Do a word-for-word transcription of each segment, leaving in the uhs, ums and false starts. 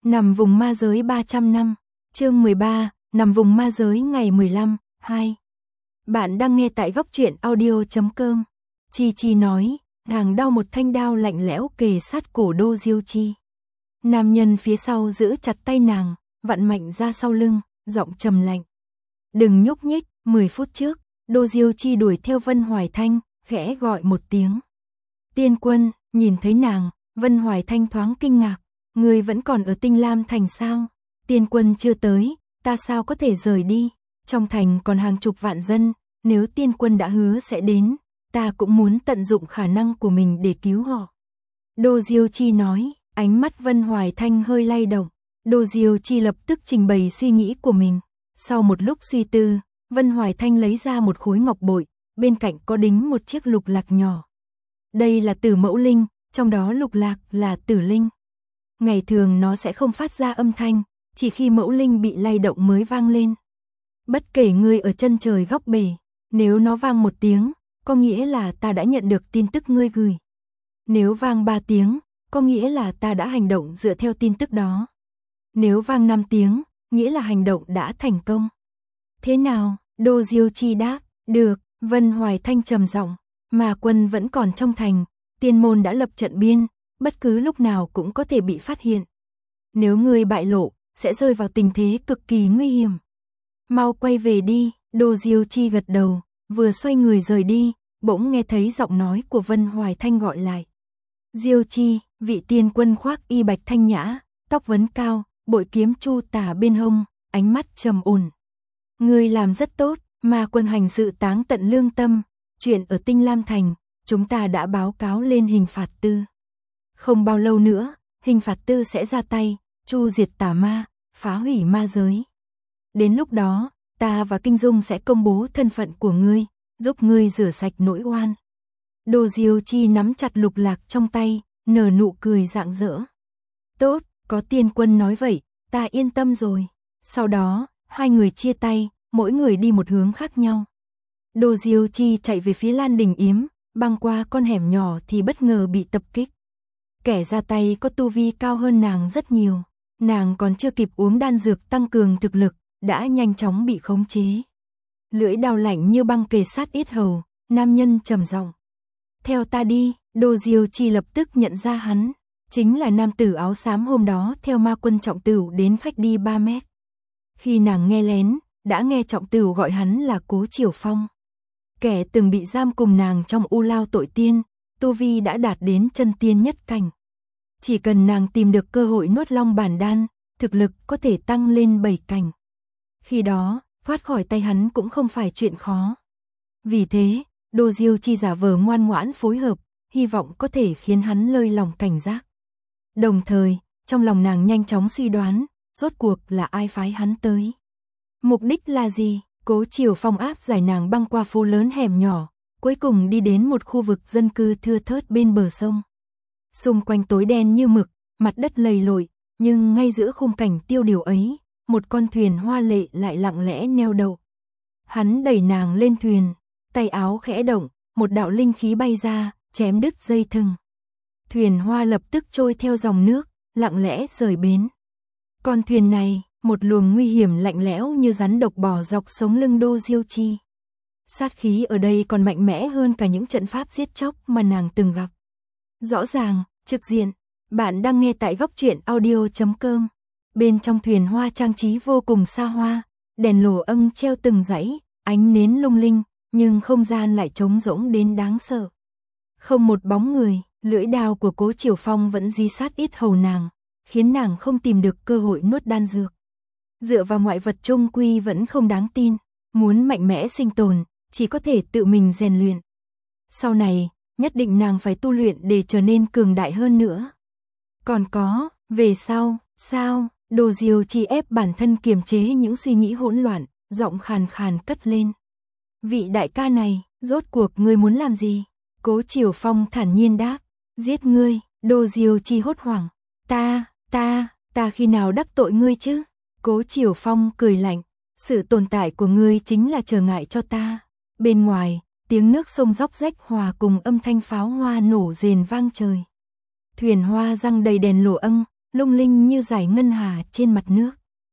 Nằm vùng ma giới ba trăm năm, chương mười ba, nằm vùng ma giới ngày mười lăm, hai. Bạn đang nghe tại góc truyện audio chấm com. Chi Chi nói, nàng đao một thanh đao lạnh lẽo kề sát cổ Đô Diêu Chi. Nam nhân phía sau giữ chặt tay nàng, vặn mạnh ra sau lưng, giọng trầm lạnh. Đừng nhúc nhích, mười phút trước, Đô Diêu Chi đuổi theo Vân Hoài Thanh, khẽ gọi một tiếng. Tiên quân, nhìn thấy nàng, Vân Hoài Thanh thoáng kinh ngạc. Ngươi vẫn còn ở Tinh Lam Thành sao? Tiên quân chưa tới, ta sao có thể rời đi? Trong thành còn hàng chục vạn dân, nếu tiên quân đã hứa sẽ đến, ta cũng muốn tận dụng khả năng của mình để cứu họ. Đô Diêu Chi nói, ánh mắt Vân Hoài Thanh hơi lay động. Đô Diêu Chi lập tức trình bày suy nghĩ của mình. Sau một lúc suy tư, Vân Hoài Thanh lấy ra một khối ngọc bội, bên cạnh có đính một chiếc lục lạc nhỏ. Đây là Tử Mẫu Linh, trong đó lục lạc là tử linh. Ngày thường nó sẽ không phát ra âm thanh, chỉ khi mẫu linh bị lay động mới vang lên. Bất kể ngươi ở chân trời góc bể, nếu nó vang một tiếng, có nghĩa là ta đã nhận được tin tức ngươi gửi. Nếu vang ba tiếng, có nghĩa là ta đã hành động dựa theo tin tức đó. Nếu vang năm tiếng, nghĩa là hành động đã thành công. Thế nào? Đô Diêu Chi đáp, được. Vân Hoài Thanh trầm giọng, mà quân vẫn còn trong thành, tiên môn đã lập trận biên. Bất cứ lúc nào cũng có thể bị phát hiện. Nếu ngươi bại lộ, sẽ rơi vào tình thế cực kỳ nguy hiểm. Mau quay về đi, Đô Diêu Chi gật đầu, vừa xoay người rời đi, bỗng nghe thấy giọng nói của Vân Hoài Thanh gọi lại. Diêu Chi, vị tiên quân khoác y bạch thanh nhã, tóc vấn cao, bội kiếm chu tả bên hông, ánh mắt trầm ổn. Ngươi làm rất tốt, mà quân hành sự táng tận lương tâm, chuyện ở Tinh Lam Thành, chúng ta đã báo cáo lên hình phạt tư. Không bao lâu nữa, hình phạt tư sẽ ra tay, chu diệt tà ma, phá hủy ma giới. Đến lúc đó, ta và Kinh Dung sẽ công bố thân phận của ngươi, giúp ngươi rửa sạch nỗi oan. Đô Diêu Chi nắm chặt lục lạc trong tay, nở nụ cười rạng rỡ. Tốt, có tiên quân nói vậy, ta yên tâm rồi. Sau đó, hai người chia tay, mỗi người đi một hướng khác nhau. Đô Diêu Chi chạy về phía Lan Đình Yếm, băng qua con hẻm nhỏ thì bất ngờ bị tập kích. Kẻ ra tay có tu vi cao hơn nàng rất nhiều, nàng còn chưa kịp uống đan dược tăng cường thực lực, đã nhanh chóng bị khống chế. Lưỡi đao lạnh như băng kề sát yết hầu, nam nhân trầm giọng. Theo ta đi, Đô Diêu Chi lập tức nhận ra hắn, chính là nam tử áo xám hôm đó theo ma quân Trọng Tửu đến khách đi ba mét. Khi nàng nghe lén, đã nghe Trọng Tửu gọi hắn là Cố Triều Phong. Kẻ từng bị giam cùng nàng trong u lao tội tiên, tu vi đã đạt đến chân tiên nhất cảnh. Chỉ cần nàng tìm được cơ hội nuốt long bản đan, thực lực có thể tăng lên bảy cảnh. Khi đó, thoát khỏi tay hắn cũng không phải chuyện khó. Vì thế, Đô Diêu Chi giả vờ ngoan ngoãn phối hợp, hy vọng có thể khiến hắn lơi lòng cảnh giác. Đồng thời, trong lòng nàng nhanh chóng suy đoán, rốt cuộc là ai phái hắn tới. Mục đích là gì? Cố Triều Phong áp giải nàng băng qua phố lớn hẻm nhỏ, cuối cùng đi đến một khu vực dân cư thưa thớt bên bờ sông. Xung quanh tối đen như mực, mặt đất lầy lội, nhưng ngay giữa khung cảnh tiêu điều ấy, một con thuyền hoa lệ lại lặng lẽ neo đậu. Hắn đẩy nàng lên thuyền, tay áo khẽ động, một đạo linh khí bay ra, chém đứt dây thừng. Thuyền hoa lập tức trôi theo dòng nước, lặng lẽ rời bến. Con thuyền này, một luồng nguy hiểm lạnh lẽo như rắn độc bò dọc sống lưng Đô Diêu Chi. Sát khí ở đây còn mạnh mẽ hơn cả những trận pháp giết chóc mà nàng từng gặp. Rõ ràng, trực diện, bạn đang nghe tại góc truyện audio chấm com. Bên trong thuyền hoa trang trí vô cùng xa hoa, đèn lồ âng treo từng dãy, ánh nến lung linh, nhưng không gian lại trống rỗng đến đáng sợ. Không một bóng người, lưỡi đao của Cố Triều Phong vẫn di sát yết hầu nàng, khiến nàng không tìm được cơ hội nuốt đan dược. Dựa vào ngoại vật chung quy vẫn không đáng tin, muốn mạnh mẽ sinh tồn, chỉ có thể tự mình rèn luyện. Sau này, nhất định nàng phải tu luyện để trở nên cường đại hơn nữa. Còn có, về sau, sao? Đô Diêu Chi ép bản thân kiềm chế những suy nghĩ hỗn loạn, giọng khàn khàn cất lên. Vị đại ca này, rốt cuộc ngươi muốn làm gì? Cố Triều Phong thản nhiên đáp, giết ngươi. Đô Diêu Chi hốt hoảng, ta, ta, ta khi nào đắc tội ngươi chứ? Cố Triều Phong cười lạnh, sự tồn tại của ngươi chính là trở ngại cho ta. Bên ngoài, tiếng nước sông róc rách hòa cùng âm thanh pháo hoa nổ rền vang trời. Thuyền hoa răng đầy đèn lồ âng, lung linh như dải ngân hà trên mặt nước.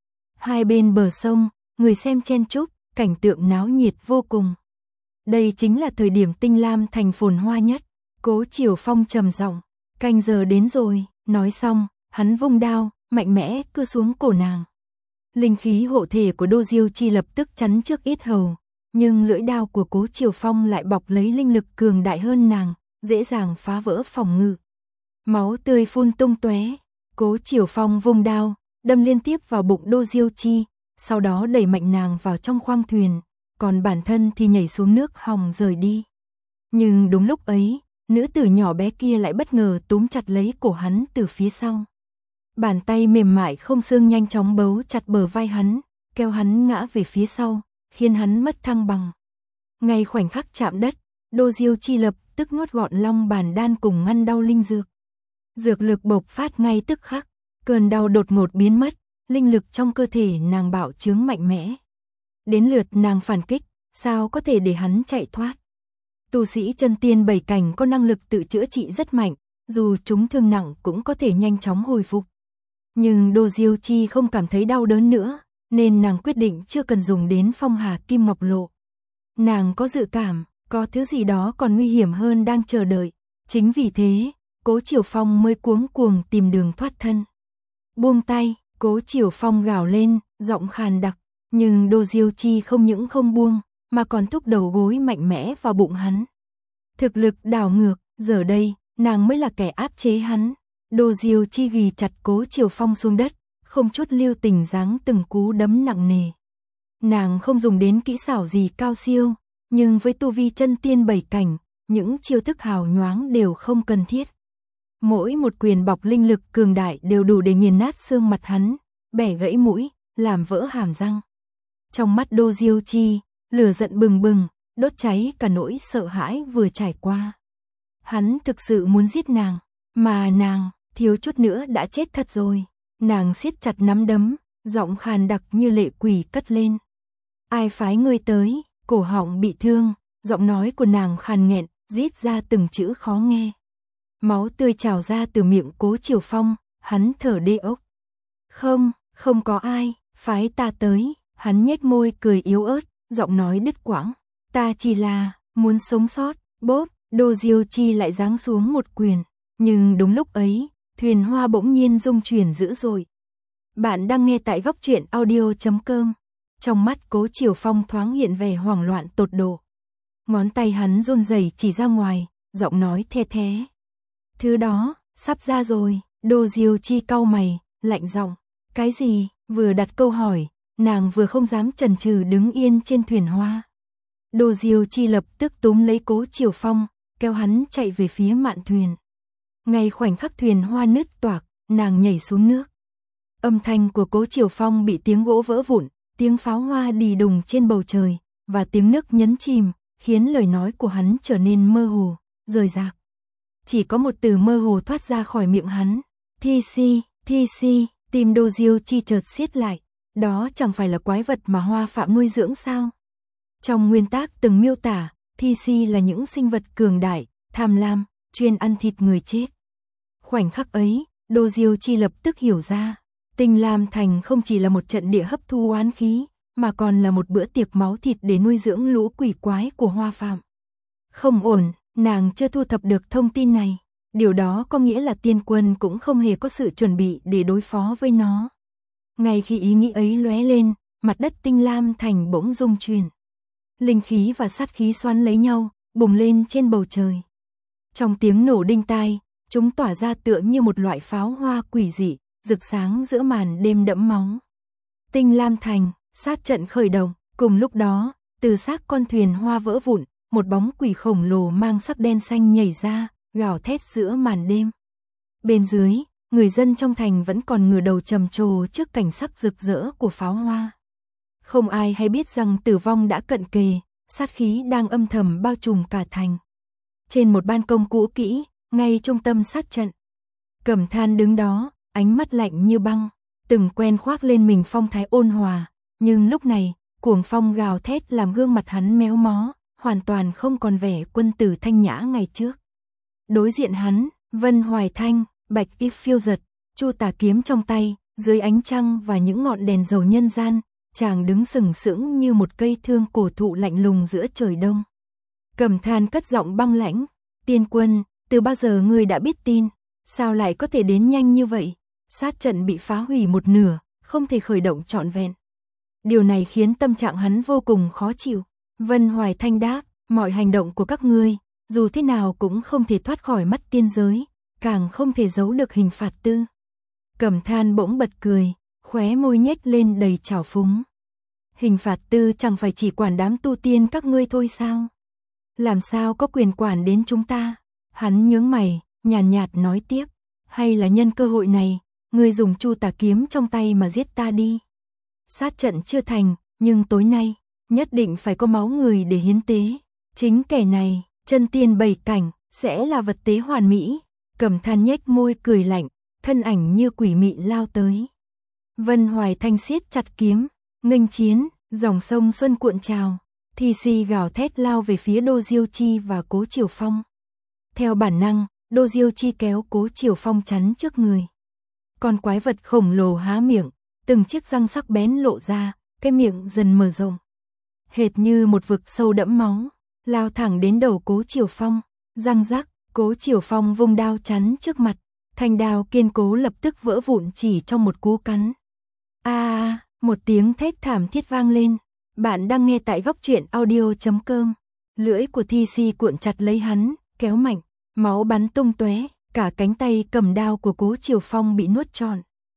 Hai bên bờ sông, người xem chen chúc, cảnh tượng náo nhiệt vô cùng. Đây chính là thời điểm Tinh Lam Thành phồn hoa nhất. Cố Chiều Phong trầm giọng, canh giờ đến rồi, nói xong, hắn vung đao, mạnh mẽ cưa xuống cổ nàng. Linh khí hộ thể của Đô Diêu Chi lập tức chắn trước yết hầu, nhưng lưỡi đao của Cố Chiều Phong lại bọc lấy linh lực cường đại hơn nàng, dễ dàng phá vỡ phòng ngự. Máu tươi phun tung tóe, Cố Chiều Phong vung đao, đâm liên tiếp vào bụng Đô Diêu Chi, sau đó đẩy mạnh nàng vào trong khoang thuyền, còn bản thân thì nhảy xuống nước hòng rời đi. Nhưng đúng lúc ấy, nữ tử nhỏ bé kia lại bất ngờ túm chặt lấy cổ hắn từ phía sau. Bàn tay mềm mại không xương nhanh chóng bấu chặt bờ vai hắn, kéo hắn ngã về phía sau, khiến hắn mất thăng bằng. Ngay khoảnh khắc chạm đất, Đô Diêu Chi lập tức nuốt gọn long bàn đan cùng ngăn đau linh dược. Dược lực bộc phát ngay tức khắc, cơn đau đột ngột biến mất, linh lực trong cơ thể nàng bạo trướng mạnh mẽ. Đến lượt nàng phản kích, sao có thể để hắn chạy thoát. Tu sĩ chân tiên bảy cảnh có năng lực tự chữa trị rất mạnh, dù chúng thương nặng cũng có thể nhanh chóng hồi phục. Nhưng Đô Diêu Chi không cảm thấy đau đớn nữa, nên nàng quyết định chưa cần dùng đến phong hà kim ngọc lộ. Nàng có dự cảm, có thứ gì đó còn nguy hiểm hơn đang chờ đợi. Chính vì thế, Cố Chiều Phong mới cuống cuồng tìm đường thoát thân. Buông tay, Cố Chiều Phong gào lên, giọng khàn đặc, nhưng Đô Diêu Chi không những không buông, mà còn thúc đầu gối mạnh mẽ vào bụng hắn. Thực lực đảo ngược, giờ đây, nàng mới là kẻ áp chế hắn. Đô Diêu Chi ghì chặt Cố Chiều Phong xuống đất, không chút lưu tình giáng từng cú đấm nặng nề. Nàng không dùng đến kỹ xảo gì cao siêu, nhưng với tu vi chân tiên bảy cảnh, những chiêu thức hào nhoáng đều không cần thiết. Mỗi một quyền bọc linh lực cường đại đều đủ để nghiền nát xương mặt hắn, bẻ gãy mũi, làm vỡ hàm răng. Trong mắt Đô Diêu Chi, lửa giận bừng bừng, đốt cháy cả nỗi sợ hãi vừa trải qua. Hắn thực sự muốn giết nàng, mà nàng, thiếu chút nữa đã chết thật rồi. Nàng siết chặt nắm đấm, giọng khàn đặc như lệ quỷ cất lên. Ai phái ngươi tới, cổ họng bị thương, giọng nói của nàng khàn nghẹn, rít ra từng chữ khó nghe. Máu tươi trào ra từ miệng Cố Chiều Phong, hắn thở đê ốc. Không, không có ai, phái ta tới, hắn nhếch môi cười yếu ớt, giọng nói đứt quãng. Ta chỉ là, muốn sống sót, bốp, Đô Diêu Chi lại giáng xuống một quyền. Nhưng đúng lúc ấy, thuyền hoa bỗng nhiên rung chuyển dữ dội. Bạn đang nghe tại góc truyện audio chấm com. Trong mắt Cố Chiều Phong thoáng hiện vẻ hoảng loạn tột độ. Ngón tay hắn run rẩy chỉ ra ngoài, giọng nói the thé. Thứ đó, sắp ra rồi. Đô Diêu Chi cau mày, lạnh giọng. Cái gì? Vừa đặt câu hỏi, nàng vừa không dám chần chừ đứng yên trên thuyền hoa. Đô Diêu Chi lập tức túm lấy Cố Chiều Phong, kéo hắn chạy về phía mạn thuyền. Ngay khoảnh khắc thuyền hoa nứt toạc, nàng nhảy xuống nước. Âm thanh của Cố Chiều Phong bị tiếng gỗ vỡ vụn, tiếng pháo hoa đì đùng trên bầu trời, và tiếng nước nhấn chìm, khiến lời nói của hắn trở nên mơ hồ, rời rạc. Chỉ có một từ mơ hồ thoát ra khỏi miệng hắn. Thi si, thi si, tim Đô Diêu Chi chợt siết lại. Đó chẳng phải là quái vật mà Hoa Phạm nuôi dưỡng sao? Trong nguyên tác từng miêu tả, thi si là những sinh vật cường đại, tham lam, chuyên ăn thịt người chết. Khoảnh khắc ấy, Đô Diêu Chi lập tức hiểu ra, Tinh Lam Thành không chỉ là một trận địa hấp thu oán khí, mà còn là một bữa tiệc máu thịt để nuôi dưỡng lũ quỷ quái của Hoa Phạm. Không ổn, nàng chưa thu thập được thông tin này. Điều đó có nghĩa là tiên quân cũng không hề có sự chuẩn bị để đối phó với nó. Ngay khi ý nghĩ ấy lóe lên, mặt đất Tinh Lam Thành bỗng rung chuyển. Linh khí và sát khí xoắn lấy nhau, bùng lên trên bầu trời. Trong tiếng nổ đinh tai, chúng tỏa ra tựa như một loại pháo hoa quỷ dị, rực sáng giữa màn đêm đẫm máu. Tinh Lam Thành, sát trận khởi động, cùng lúc đó, từ xác con thuyền hoa vỡ vụn, một bóng quỷ khổng lồ mang sắc đen xanh nhảy ra, gào thét giữa màn đêm. Bên dưới, người dân trong thành vẫn còn ngửa đầu trầm trồ trước cảnh sắc rực rỡ của pháo hoa. Không ai hay biết rằng tử vong đã cận kề, sát khí đang âm thầm bao trùm cả thành. Trên một ban công cũ kỹ, ngay trung tâm sát trận, Cẩm Than đứng đó, ánh mắt lạnh như băng, từng quen khoác lên mình phong thái ôn hòa, nhưng lúc này, cuồng phong gào thét làm gương mặt hắn méo mó, hoàn toàn không còn vẻ quân tử thanh nhã ngày trước. Đối diện hắn, Vân Hoài Thanh, bạch y phiêu giật, Chu tà kiếm trong tay, dưới ánh trăng và những ngọn đèn dầu nhân gian, chàng đứng sừng sững như một cây thương cổ thụ lạnh lùng giữa trời đông. Cẩm Than cất giọng băng lãnh, tiên quân, từ bao giờ ngươi đã biết tin, sao lại có thể đến nhanh như vậy? Sát trận bị phá hủy một nửa, không thể khởi động trọn vẹn. Điều này khiến tâm trạng hắn vô cùng khó chịu. Vân Hoài Thanh đáp, mọi hành động của các ngươi, dù thế nào cũng không thể thoát khỏi mắt tiên giới, càng không thể giấu được hình phạt tư. Cẩm Than bỗng bật cười, khóe môi nhếch lên đầy trào phúng. Hình phạt tư chẳng phải chỉ quản đám tu tiên các ngươi thôi sao? Làm sao có quyền quản đến chúng ta? Hắn nhướng mày, nhàn nhạt, nhạt nói tiếp, hay là nhân cơ hội này, ngươi dùng Chu tà kiếm trong tay mà giết ta đi. Sát trận chưa thành, nhưng tối nay, nhất định phải có máu người để hiến tế. Chính kẻ này, chân tiên bảy cảnh, sẽ là vật tế hoàn mỹ. Cẩm Than nhếch môi cười lạnh, thân ảnh như quỷ mị lao tới. Vân Hoài Thanh siết chặt kiếm, nghênh chiến, dòng sông xuân cuộn trào, Thi Si gào thét lao về phía Đô Diêu Chi và Cố Triều Phong. Theo bản năng, Đô Diêu Chi kéo Cố Triều Phong chắn trước người. Con quái vật khổng lồ há miệng, từng chiếc răng sắc bén lộ ra, cái miệng dần mở rộng. Hệt như một vực sâu đẫm máu, lao thẳng đến đầu Cố Triều Phong, răng rắc, Cố Triều Phong vung đao chắn trước mặt, thanh đao kiên cố lập tức vỡ vụn chỉ trong một cú cắn. A, à, một tiếng thét thảm thiết vang lên. Bạn đang nghe tại góc truyện audio chấm com. Lưỡi của Thi Si cuộn chặt lấy hắn, kéo mạnh, máu bắn tung tóe, cả cánh tay cầm đao của Cố Triều Phong bị nuốt trọn.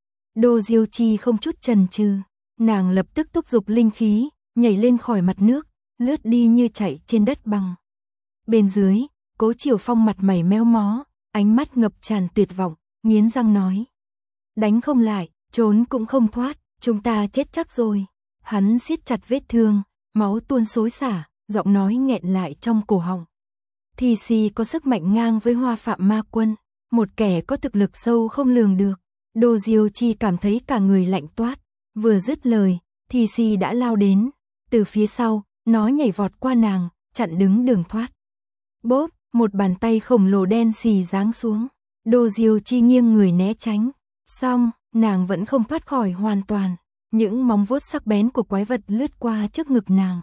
Đô Diêu Chi không chút chần chừ, nàng lập tức thúc giục linh khí, nhảy lên khỏi mặt nước, lướt đi như chạy trên đất bằng. Bên dưới, Cố Triều Phong mặt mày méo mó, ánh mắt ngập tràn tuyệt vọng, nghiến răng nói: đánh không lại, trốn cũng không thoát, chúng ta chết chắc rồi. Hắn siết chặt vết thương, máu tuôn xối xả, giọng nói nghẹn lại trong cổ họng. Thi Si có sức mạnh ngang với Hoa Phạm Ma Quân, một kẻ có thực lực sâu không lường được. Đô Diêu Chi cảm thấy cả người lạnh toát, vừa dứt lời, Thi Si đã lao đến, từ phía sau, nó nhảy vọt qua nàng, chặn đứng đường thoát. Bốp, một bàn tay khổng lồ đen xì giáng xuống, Đô Diêu Chi nghiêng người né tránh, xong, nàng vẫn không thoát khỏi hoàn toàn. Những móng vuốt sắc bén của quái vật lướt qua trước ngực nàng,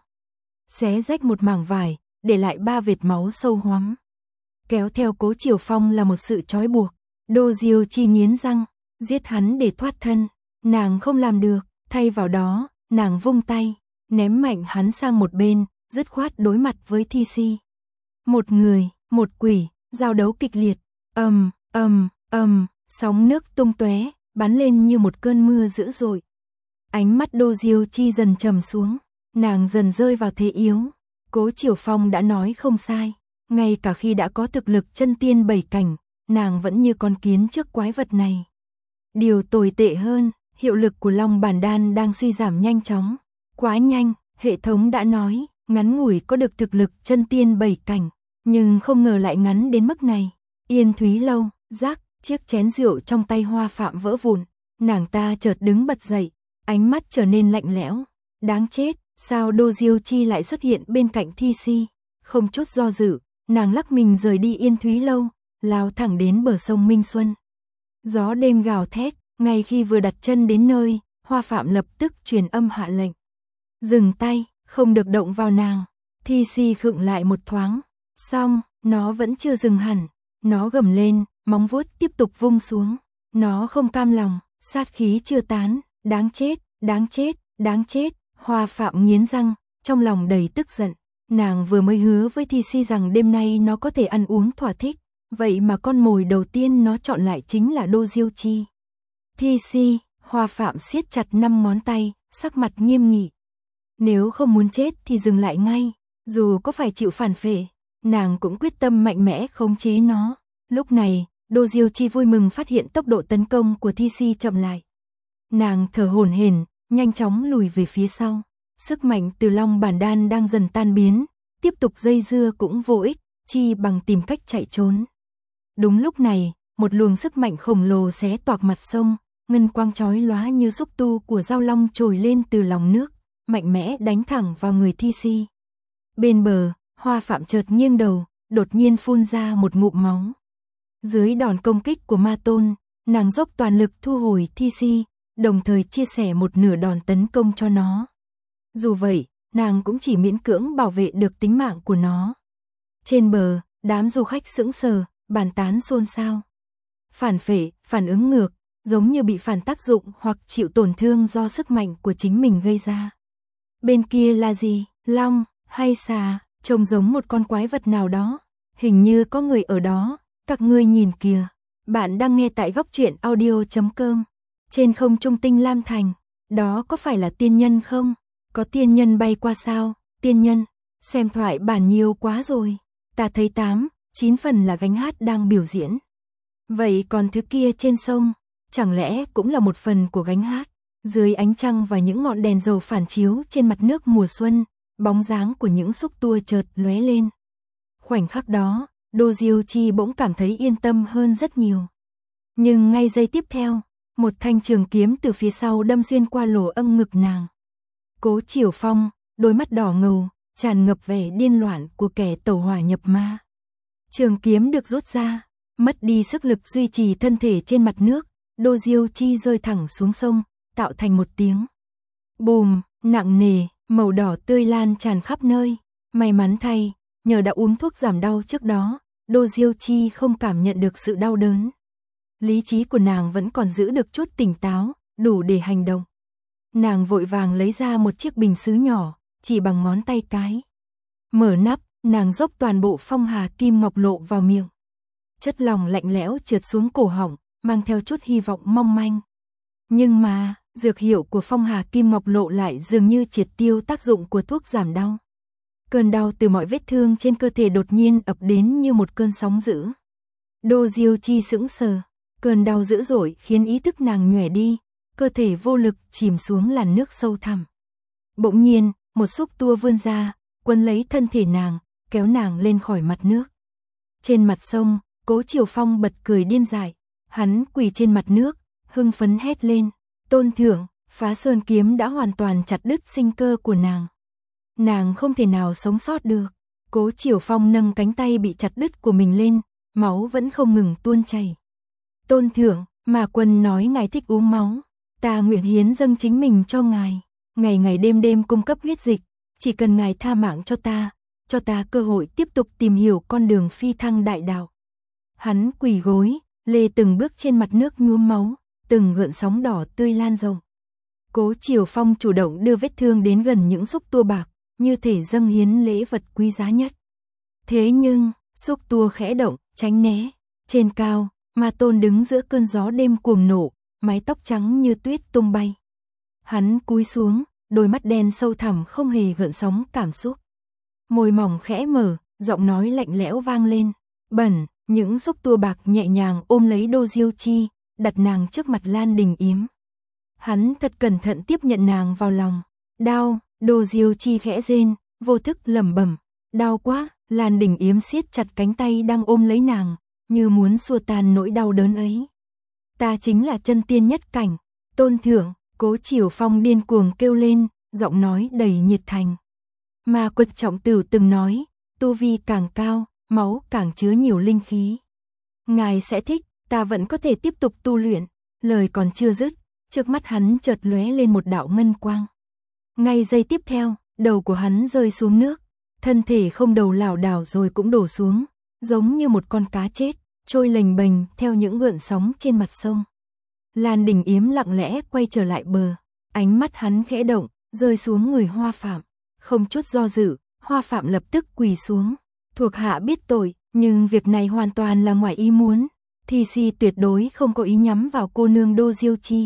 xé rách một mảng vải, để lại ba vệt máu sâu hoắm. Kéo theo Cố Triều Phong là một sự trói buộc. Đô Diêu Chi nghiến răng, giết hắn để thoát thân. Nàng không làm được, thay vào đó, nàng vung tay, ném mạnh hắn sang một bên, dứt khoát đối mặt với Thi Si. Một người, một quỷ, giao đấu kịch liệt, ầm, ầm, ầm, sóng nước tung tóe, bắn lên như một cơn mưa dữ dội. Ánh mắt Đô Diêu Chi dần trầm xuống, nàng dần rơi vào thế yếu. Cố Triều Phong đã nói không sai, ngay cả khi đã có thực lực chân tiên bảy cảnh, nàng vẫn như con kiến trước quái vật này. Điều tồi tệ hơn, hiệu lực của Long Bản Đan đang suy giảm nhanh chóng, quá nhanh, hệ thống đã nói, ngắn ngủi có được thực lực chân tiên bảy cảnh, nhưng không ngờ lại ngắn đến mức này. Yên Thúy Lâu, rắc, chiếc chén rượu trong tay Hoa Phạm vỡ vụn, nàng ta chợt đứng bật dậy, ánh mắt trở nên lạnh lẽo. Đáng chết, sao Đô Diêu Chi lại xuất hiện bên cạnh Thi Si? Không chút do dự, nàng lắc mình rời đi Yên Thúy Lâu, lao thẳng đến bờ sông Minh Xuân. Gió đêm gào thét, ngay khi vừa đặt chân đến nơi, Hoa Phạm lập tức truyền âm hạ lệnh. Dừng tay, không được động vào nàng. Thi Si khựng lại một thoáng, xong, nó vẫn chưa dừng hẳn. Nó gầm lên, móng vuốt tiếp tục vung xuống. Nó không cam lòng, sát khí chưa tán, đáng chết, đáng chết, đáng chết. Hoa Phạm nghiến răng, trong lòng đầy tức giận. Nàng vừa mới hứa với Thi Si rằng đêm nay nó có thể ăn uống thỏa thích, vậy mà con mồi đầu tiên nó chọn lại chính là Đô Diêu Chi. Thi Si, Hoa Phạm siết chặt năm ngón tay, sắc mặt nghiêm nghị. Nếu không muốn chết thì dừng lại ngay, dù có phải chịu phản phệ, nàng cũng quyết tâm mạnh mẽ khống chế nó. Lúc này, Đô Diêu Chi vui mừng phát hiện tốc độ tấn công của Thi Si chậm lại. Nàng thở hổn hển, nhanh chóng lùi về phía sau. Sức mạnh từ Long Bản Đan đang dần tan biến, tiếp tục dây dưa cũng vô ích, chi bằng tìm cách chạy trốn. Đúng lúc này, một luồng sức mạnh khổng lồ xé toạc mặt sông, ngân quang chói lóa như xúc tu của dao long trồi lên từ lòng nước, mạnh mẽ đánh thẳng vào người Thi Si. Bên bờ, Hoa Phạm chợt nghiêng đầu, đột nhiên phun ra một ngụm máu. Dưới đòn công kích của Ma Tôn, nàng dốc toàn lực thu hồi thi si, đồng thời chia sẻ một nửa đòn tấn công cho nó. Dù vậy, nàng cũng chỉ miễn cưỡng bảo vệ được tính mạng của nó. Trên bờ, đám du khách sững sờ, bàn tán xôn xao. Phản phệ, phản ứng ngược, giống như bị phản tác dụng hoặc chịu tổn thương do sức mạnh của chính mình gây ra. Bên kia là gì? Long hay xà? Trông giống một con quái vật nào đó. Hình như có người ở đó, các ngươi nhìn kìa. Bạn đang nghe tại góc truyện audio chấm com. Trên không trung tinh lam thành, đó có phải là tiên nhân không? Có tiên nhân bay qua sao? Tiên nhân, xem thoại bản nhiều quá rồi. Ta thấy tám, chín phần là gánh hát đang biểu diễn. Vậy còn thứ kia trên sông, chẳng lẽ cũng là một phần của gánh hát? Dưới ánh trăng và những ngọn đèn dầu phản chiếu trên mặt nước mùa xuân, bóng dáng của những xúc tua chợt lóe lên. Khoảnh khắc đó, Đô Diêu Chi bỗng cảm thấy yên tâm hơn rất nhiều. Nhưng ngay giây tiếp theo, một thanh trường kiếm từ phía sau đâm xuyên qua lỗ âm ngực nàng. Cố Chiều Phong, đôi mắt đỏ ngầu, tràn ngập vẻ điên loạn của kẻ tẩu hỏa nhập ma. Trường kiếm được rút ra, mất đi sức lực duy trì thân thể trên mặt nước, Đô Diêu Chi rơi thẳng xuống sông, tạo thành một tiếng bùm nặng nề, màu đỏ tươi lan tràn khắp nơi. May mắn thay, nhờ đã uống thuốc giảm đau trước đó, Đô Diêu Chi không cảm nhận được sự đau đớn. Lý trí của nàng vẫn còn giữ được chút tỉnh táo, đủ để hành động. Nàng vội vàng lấy ra một chiếc bình sứ nhỏ, chỉ bằng ngón tay cái. Mở nắp, nàng dốc toàn bộ phong hà kim ngọc lộ vào miệng. Chất lỏng lạnh lẽo trượt xuống cổ họng, mang theo chút hy vọng mong manh. Nhưng mà, dược hiệu của phong hà kim ngọc lộ lại dường như triệt tiêu tác dụng của thuốc giảm đau. Cơn đau từ mọi vết thương trên cơ thể đột nhiên ập đến như một cơn sóng dữ. Đô Diêu Chi sững sờ, cơn đau dữ dội khiến ý thức nàng nhòe đi, cơ thể vô lực chìm xuống làn nước sâu thẳm. Bỗng nhiên, một xúc tua vươn ra, quấn lấy thân thể nàng, kéo nàng lên khỏi mặt nước. Trên mặt sông, Cố Chiều Phong bật cười điên dại, hắn quỳ trên mặt nước, hưng phấn hét lên, "Tôn thượng, Phá Sơn kiếm đã hoàn toàn chặt đứt sinh cơ của nàng. Nàng không thể nào sống sót được." Cố Chiều Phong nâng cánh tay bị chặt đứt của mình lên, máu vẫn không ngừng tuôn chảy. "Tôn thượng, mà Quân nói ngài thích uống máu, ta nguyện hiến dâng chính mình cho ngài, ngày ngày đêm đêm cung cấp huyết dịch, chỉ cần ngài tha mạng cho ta, cho ta cơ hội tiếp tục tìm hiểu con đường phi thăng đại đạo." Hắn quỳ gối, lê từng bước trên mặt nước nhuốm máu, từng gợn sóng đỏ tươi lan rộng. Cố Chiều Phong chủ động đưa vết thương đến gần những xúc tua bạc, như thể dâng hiến lễ vật quý giá nhất. Thế nhưng, xúc tua khẽ động, tránh né. Trên cao, Ma Tôn đứng giữa cơn gió đêm cuồng nổ, mái tóc trắng như tuyết tung bay. Hắn cúi xuống, đôi mắt đen sâu thẳm không hề gợn sóng cảm xúc. Môi mỏng khẽ mở, giọng nói lạnh lẽo vang lên. Bẩn, những xúc tua bạc nhẹ nhàng ôm lấy Đô Diêu Chi, đặt nàng trước mặt Lan Đình Yếm. Hắn thật cẩn thận tiếp nhận nàng vào lòng. Đau, Đô Diêu Chi khẽ rên, vô thức lẩm bẩm. Đau quá, Lan Đình Yếm siết chặt cánh tay đang ôm lấy nàng, như muốn xua tan nỗi đau đớn ấy. Ta chính là chân tiên nhất cảnh, Tôn thượng, Cố Chiều Phong điên cuồng kêu lên, giọng nói đầy nhiệt thành. Ma Quật Trọng Tử từng nói, tu vi càng cao, máu càng chứa nhiều linh khí. Ngài sẽ thích, ta vẫn có thể tiếp tục tu luyện. Lời còn chưa dứt, trước mắt hắn chợt lóe lên một đạo ngân quang. Ngay giây tiếp theo, đầu của hắn rơi xuống nước, thân thể không đầu lảo đảo rồi cũng đổ xuống, giống như một con cá chết, trôi lềnh bềnh theo những gợn sóng trên mặt sông. Lan Đình Yếm lặng lẽ quay trở lại bờ, ánh mắt hắn khẽ động, rơi xuống người Hoa Phạm. Không chút do dự, Hoa Phạm lập tức quỳ xuống. Thuộc hạ biết tội, nhưng việc này hoàn toàn là ngoài ý muốn. Thi Si tuyệt đối không có ý nhắm vào cô nương Đô Diêu Chi.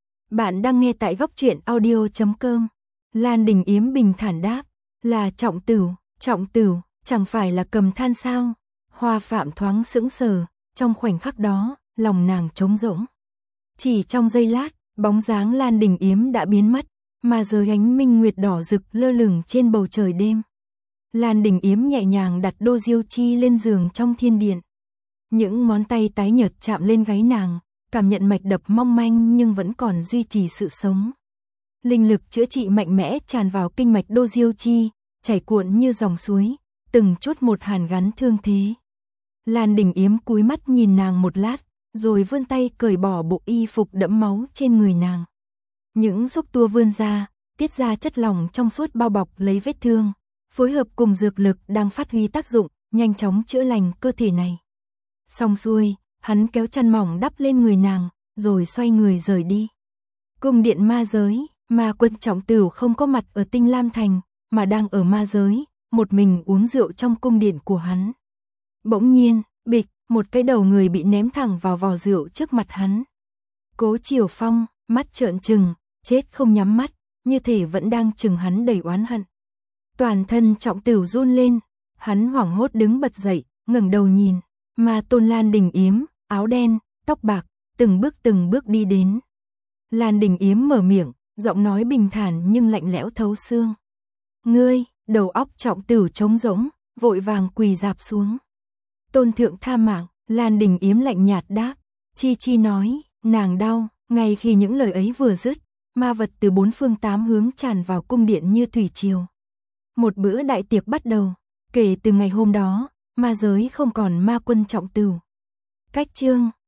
Bạn đang nghe tại góc truyện audio chấm com. Lan Đình Yếm bình thản đáp, là Trọng Tử, Trọng Tử, chẳng phải là Cầm Than sao? Hoa Phạm thoáng sững sờ, trong khoảnh khắc đó, lòng nàng trống rỗng. Chỉ trong giây lát, bóng dáng Lan Đình Yếm đã biến mất, mà giờ ánh minh nguyệt đỏ rực lơ lửng trên bầu trời đêm. Lan Đình Yếm nhẹ nhàng đặt Đô Diêu Chi lên giường trong thiên điện. Những ngón tay tái nhợt chạm lên gáy nàng, cảm nhận mạch đập mong manh nhưng vẫn còn duy trì sự sống. Linh lực chữa trị mạnh mẽ tràn vào kinh mạch Đô Diêu Chi, chảy cuộn như dòng suối, từng chút một hàn gắn thương thế. Lan Đình Yếm cúi mắt nhìn nàng một lát, rồi vươn tay cởi bỏ bộ y phục đẫm máu trên người nàng. Những xúc tua vươn ra, tiết ra chất lỏng trong suốt bao bọc lấy vết thương, phối hợp cùng dược lực đang phát huy tác dụng, nhanh chóng chữa lành cơ thể này. Xong xuôi, hắn kéo chăn mỏng đắp lên người nàng, rồi xoay người rời đi. Cung điện ma giới, Ma Quân Trọng Tửu không có mặt ở Tinh Lam Thành, mà đang ở ma giới, một mình uống rượu trong cung điện của hắn. Bỗng nhiên, bịch, một cái đầu người bị ném thẳng vào vò rượu trước mặt hắn. Cố Triều Phong, mắt trợn trừng, chết không nhắm mắt, như thể vẫn đang trừng hắn đầy oán hận. Toàn thân Trọng Tửu run lên, hắn hoảng hốt đứng bật dậy, ngẩng đầu nhìn, Ma Tôn Lan Đình Yếm, áo đen, tóc bạc, từng bước từng bước đi đến. Lan Đình Yếm mở miệng, giọng nói bình thản nhưng lạnh lẽo thấu xương. Ngươi, đầu óc Trọng Tửu trống rỗng, vội vàng quỳ rạp xuống. Tôn thượng tha mạng, Lan Đình Yếm lạnh nhạt đáp. Chi Chi nói, nàng đau. Ngay khi những lời ấy vừa dứt, ma vật từ bốn phương tám hướng tràn vào cung điện như thủy triều. Một bữa đại tiệc bắt đầu. Kể từ ngày hôm đó, ma giới không còn Ma Quân Trọng Tửu. Cách chương